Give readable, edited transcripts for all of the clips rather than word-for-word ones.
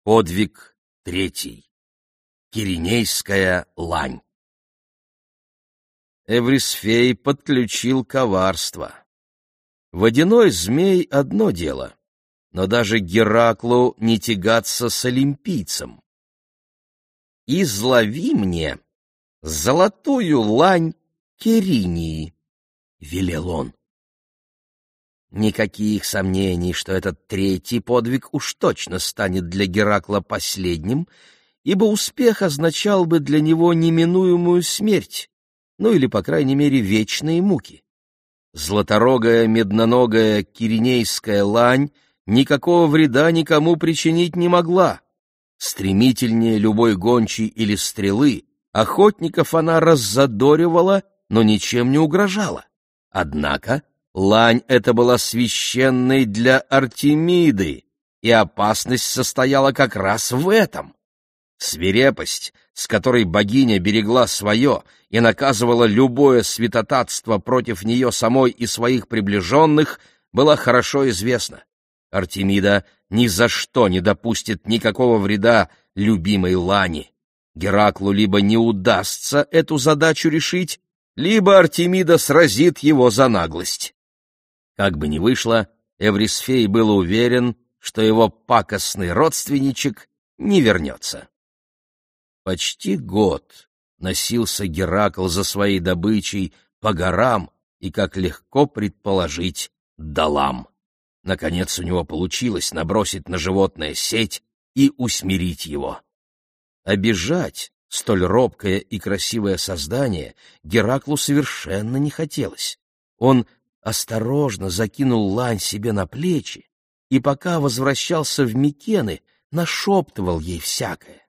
Подвиг третий. Киринейская лань. Эврисфей подключил коварство. Водяной змей — одно дело, но даже Гераклу не тягаться с олимпийцем. «Излови мне золотую лань Киринии», — велел он. Никаких сомнений, что этот третий подвиг уж точно станет для Геракла последним, ибо успех означал бы для него неминуемую смерть, ну или, по крайней мере, вечные муки. Златорогая медноногая киринейская лань никакого вреда никому причинить не могла. Стремительнее любой гончей или стрелы, охотников она раззадоривала, но ничем не угрожала. Однако лань эта была священной для Артемиды, и опасность состояла как раз в этом. Свирепость, с которой богиня берегла свое и наказывала любое святотатство против нее самой и своих приближенных, была хорошо известна. Артемида ни за что не допустит никакого вреда любимой лани. Гераклу либо не удастся эту задачу решить, либо Артемида сразит его за наглость. Как бы ни вышло, Эврисфей был уверен, что его пакостный родственничек не вернется. Почти год носился Геракл за своей добычей по горам и, как легко предположить, долам. Наконец у него получилось набросить на животное сеть и усмирить его. Обижать столь робкое и красивое создание Гераклу совершенно не хотелось. Он осторожно закинул лань себе на плечи и, пока возвращался в Микены, нашептывал ей всякое.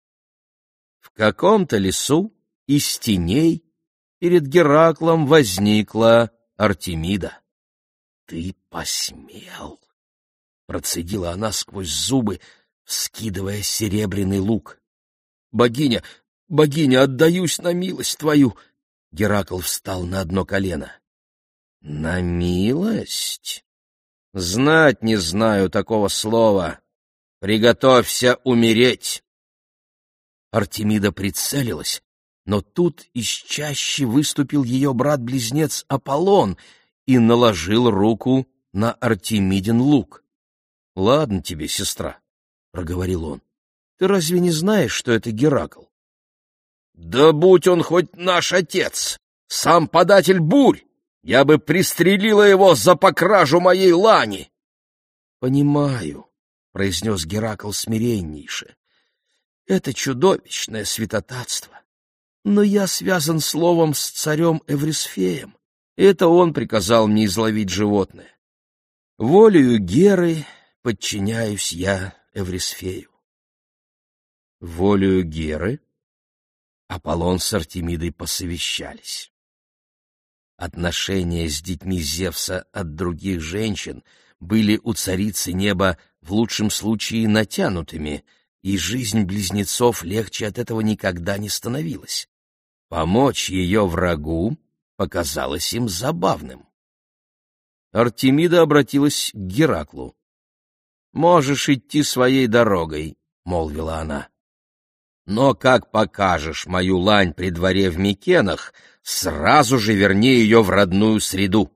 В каком-то лесу из теней перед Гераклом возникла Артемида. «Ты посмел!» — процедила она сквозь зубы, вскидывая серебряный лук. «Богиня, богиня, отдаюсь на милость твою!» Геракл встал на одно колено. «На милость? Знать не знаю такого слова. Приготовься умереть!» Артемида прицелилась, но тут из чащи выступил ее брат-близнец Аполлон и наложил руку на Артемидин лук. — Ладно тебе, сестра, — проговорил он, — ты разве не знаешь, что это Геракл? — Да будь он хоть наш отец, сам податель бурь, я бы пристрелила его за покражу моей лани. — Понимаю, — произнес Геракл смиреннейше. Это чудовищное святотатство. Но я связан словом с царем Эврисфеем. Это он приказал мне изловить животное. Волею Геры подчиняюсь я Эврисфею. Волею Геры? Аполлон с Артемидой посовещались. Отношения с детьми Зевса от других женщин были у царицы неба в лучшем случае натянутыми, и жизнь близнецов легче от этого никогда не становилась. Помочь ее врагу показалось им забавным. Артемида обратилась к Гераклу. «Можешь идти своей дорогой», — молвила она. «Но как покажешь мою лань при дворе в Микенах, сразу же верни ее в родную среду».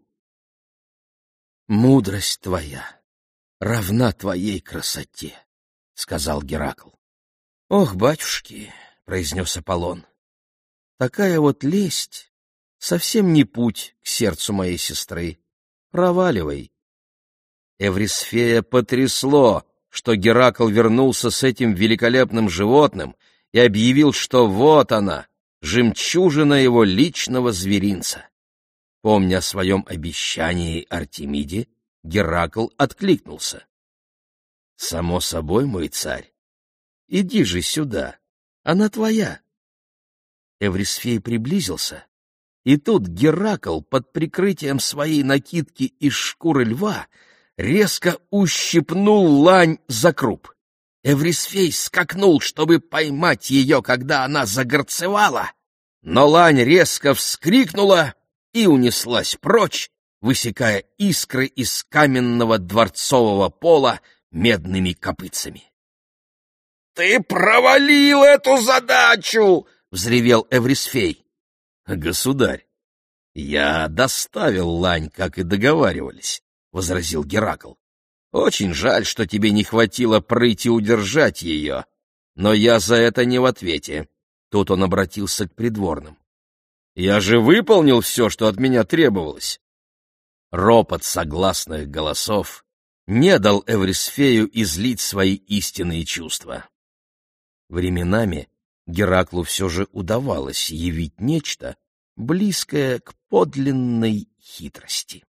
«Мудрость твоя равна твоей красоте», — сказал Геракл. «Ох, батюшки», — произнес Аполлон, — «такая вот лесть совсем не путь к сердцу моей сестры. Проваливай». Эврисфея потрясло, что Геракл вернулся с этим великолепным животным и объявил, что вот она, жемчужина его личного зверинца. Помня о своем обещании Артемиде, Геракл откликнулся. «Само собой, мой царь, иди же сюда, она твоя». Эврисфей приблизился, и тут Геракл под прикрытием своей накидки из шкуры льва резко ущипнул лань за круп. Эврисфей скакнул, чтобы поймать ее, когда она загорцевала, но лань резко вскрикнула и унеслась прочь, высекая искры из каменного дворцового пола медными копытцами. Ты провалил эту задачу! — взревел Эврисфей. — Государь, я доставил лань, как и договаривались, — возразил Геракл. — Очень жаль, что тебе не хватило прыти удержать ее, но я за это не в ответе. Тут он обратился к придворным. Я же выполнил все, что от меня требовалось. Ропот согласных голосов не дал Эврисфею излить свои истинные чувства. Временами Гераклу все же удавалось явить нечто, близкое к подлинной хитрости.